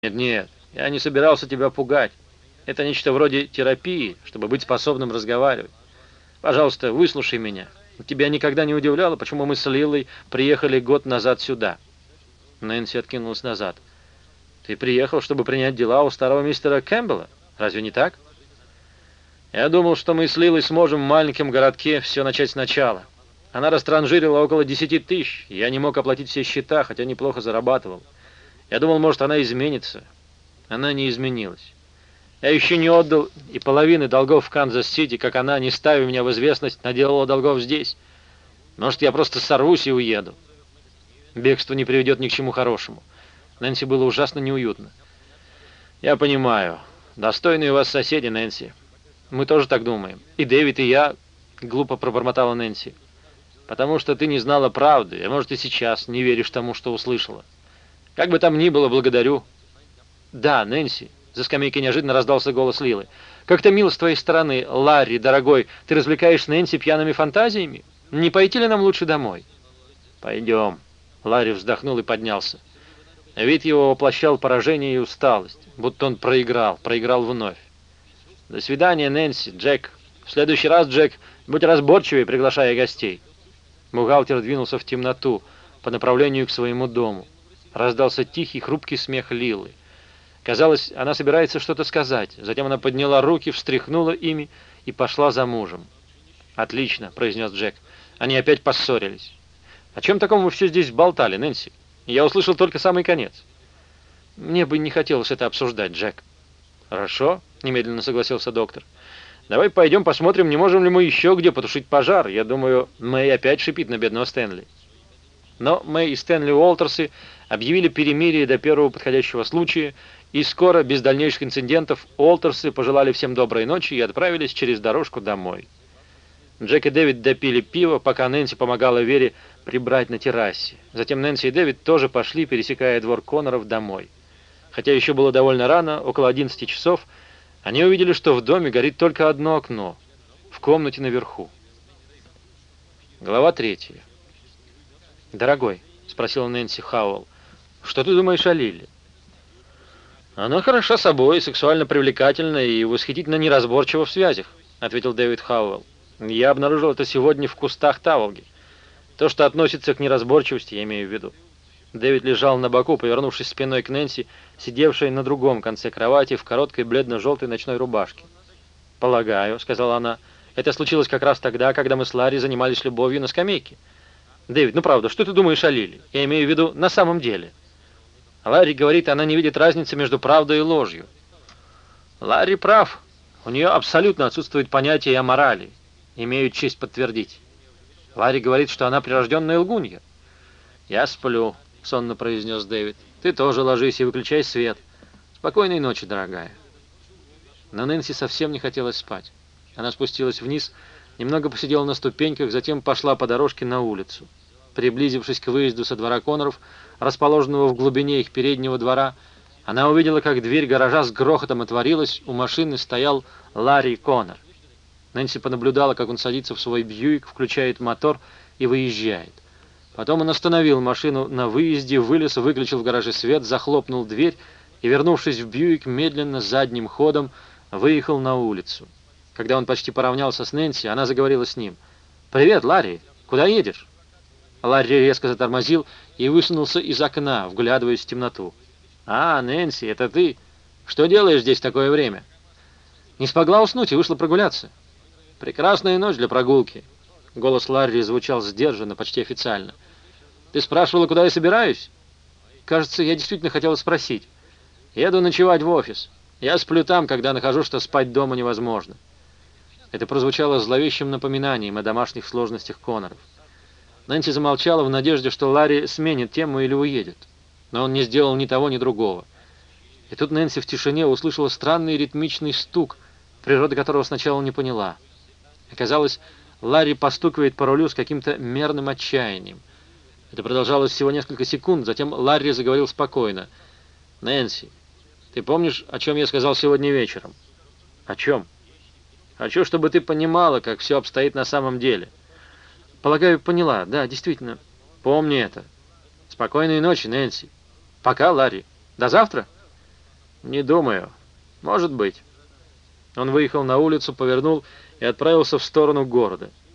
Нет, нет, я не собирался тебя пугать. Это нечто вроде терапии, чтобы быть способным разговаривать. Пожалуйста, выслушай меня. Тебя никогда не удивляло, почему мы с Лилой приехали год назад сюда?» Нэнси откинулась назад. «Ты приехал, чтобы принять дела у старого мистера Кэмпбелла? Разве не так?» «Я думал, что мы с Лилой сможем в маленьком городке все начать сначала. Она растранжирила около 10 тысяч, и я не мог оплатить все счета, хотя неплохо зарабатывал. Я думал, может, она изменится. Она не изменилась. Я еще не отдал и половины долгов в Канзас-Сити, как она, не ставя меня в известность, наделала долгов здесь. Может, я просто сорвусь и уеду. Бегство не приведет ни к чему хорошему». Нэнси было ужасно неуютно. «Я понимаю. Достойные у вас соседи, Нэнси. Мы тоже так думаем. И Дэвид, и я», — глупо пробормотала Нэнси. «Потому что ты не знала правды, а может и сейчас не веришь тому, что услышала. Как бы там ни было, благодарю». «Да, Нэнси», — за скамейкой неожиданно раздался голос Лилы. «Как-то мило с твоей стороны, Ларри, дорогой, ты развлекаешь Нэнси пьяными фантазиями? Не пойти ли нам лучше домой?» «Пойдем». Ларри вздохнул и поднялся. Вид его воплощал поражение и усталость, будто он проиграл вновь. «До свидания, Нэнси, Джек. В следующий раз, Джек, будь разборчивее, приглашая гостей». Бухгалтер двинулся в темноту по направлению к своему дому. Раздался тихий, хрупкий смех Лилы. Казалось, она собирается что-то сказать. Затем она подняла руки, встряхнула ими и пошла за мужем. «Отлично», — произнес Джек. «Они опять поссорились». «О чем таком вы все здесь болтали, Нэнси? Я услышал только самый конец». «Мне бы не хотелось это обсуждать, Джек». «Хорошо», — немедленно согласился доктор. «Давай пойдем посмотрим, не можем ли мы еще где потушить пожар. Я думаю, Мэй опять шипит на бедного Стэнли». Но Мэй и Стэнли Уолтерсы объявили перемирие до первого подходящего случая, и скоро, без дальнейших инцидентов, Уолтерсы пожелали всем доброй ночи и отправились через дорожку домой. Джек и Дэвид допили пиво, пока Нэнси помогала Вере прибрать на террасе. Затем Нэнси и Дэвид тоже пошли, пересекая двор Конноров, домой. Хотя еще было довольно рано, около 11 часов, они увидели, что в доме горит только одно окно, в комнате наверху. Глава 3. «Дорогой», — спросила Нэнси Хауэлл, — «что ты думаешь о Лиле?» «Она хороша собой, сексуально привлекательна и восхитительно неразборчива в связях», — ответил Дэвид Хауэлл. «Я обнаружил это сегодня в кустах таволги. То, что относится к неразборчивости, я имею в виду». Дэвид лежал на боку, повернувшись спиной к Нэнси, сидевшей на другом конце кровати в короткой бледно-желтой ночной рубашке. «Полагаю», — сказала она, — «это случилось как раз тогда, когда мы с Ларри занимались любовью на скамейке». «Дэвид, ну правда, что ты думаешь о Лиле? Я имею в виду на самом деле». Ларри говорит, она не видит разницы между правдой и ложью. Ларри прав. У нее абсолютно отсутствует понятие о морали. Имею честь подтвердить. Ларри говорит, что она прирожденная лгунья. «Я сплю», — сонно произнес Дэвид. «Ты тоже ложись и выключай свет. Спокойной ночи, дорогая». Но Нэнси совсем не хотелось спать. Она спустилась вниз, немного посидела на ступеньках, затем пошла по дорожке на улицу. Приблизившись к выезду со двора Конноров, расположенного в глубине их переднего двора, она увидела, как дверь гаража с грохотом отворилась, у машины стоял Ларри Коннор. Нэнси понаблюдала, как он садится в свой Бьюик, включает мотор и выезжает. Потом он остановил машину на выезде, вылез, выключил в гараже свет, захлопнул дверь и, вернувшись в Бьюик, медленно задним ходом выехал на улицу. Когда он почти поравнялся с Нэнси, она заговорила с ним. «Привет, Ларри! Куда едешь?» Ларри резко затормозил и высунулся из окна, вглядываясь в темноту. «А, Нэнси, это ты? Что делаешь здесь в такое время?» «Не смогла уснуть и вышла прогуляться». «Прекрасная ночь для прогулки». Голос Ларри звучал сдержанно, почти официально. «Ты спрашивала, куда я собираюсь?» «Кажется, я действительно хотела спросить». «Еду ночевать в офис. Я сплю там, когда нахожу, что спать дома невозможно». Это прозвучало зловещим напоминанием о домашних сложностях Конноров. Нэнси замолчала в надежде, что Ларри сменит тему или уедет. Но он не сделал ни того, ни другого. И тут Нэнси в тишине услышала странный ритмичный стук, природа которого сначала не поняла. Оказалось, Ларри постукивает по рулю с каким-то мерным отчаянием. Это продолжалось всего несколько секунд, затем Ларри заговорил спокойно. «Нэнси, ты помнишь, о чем я сказал сегодня вечером?» «О чем?» «Хочу, чтобы ты понимала, как все обстоит на самом деле». «Полагаю, поняла. Да, действительно. Помни это. Спокойной ночи, Нэнси. Пока, Ларри. До завтра?» «Не думаю. Может быть». Он выехал на улицу, повернул и отправился в сторону города.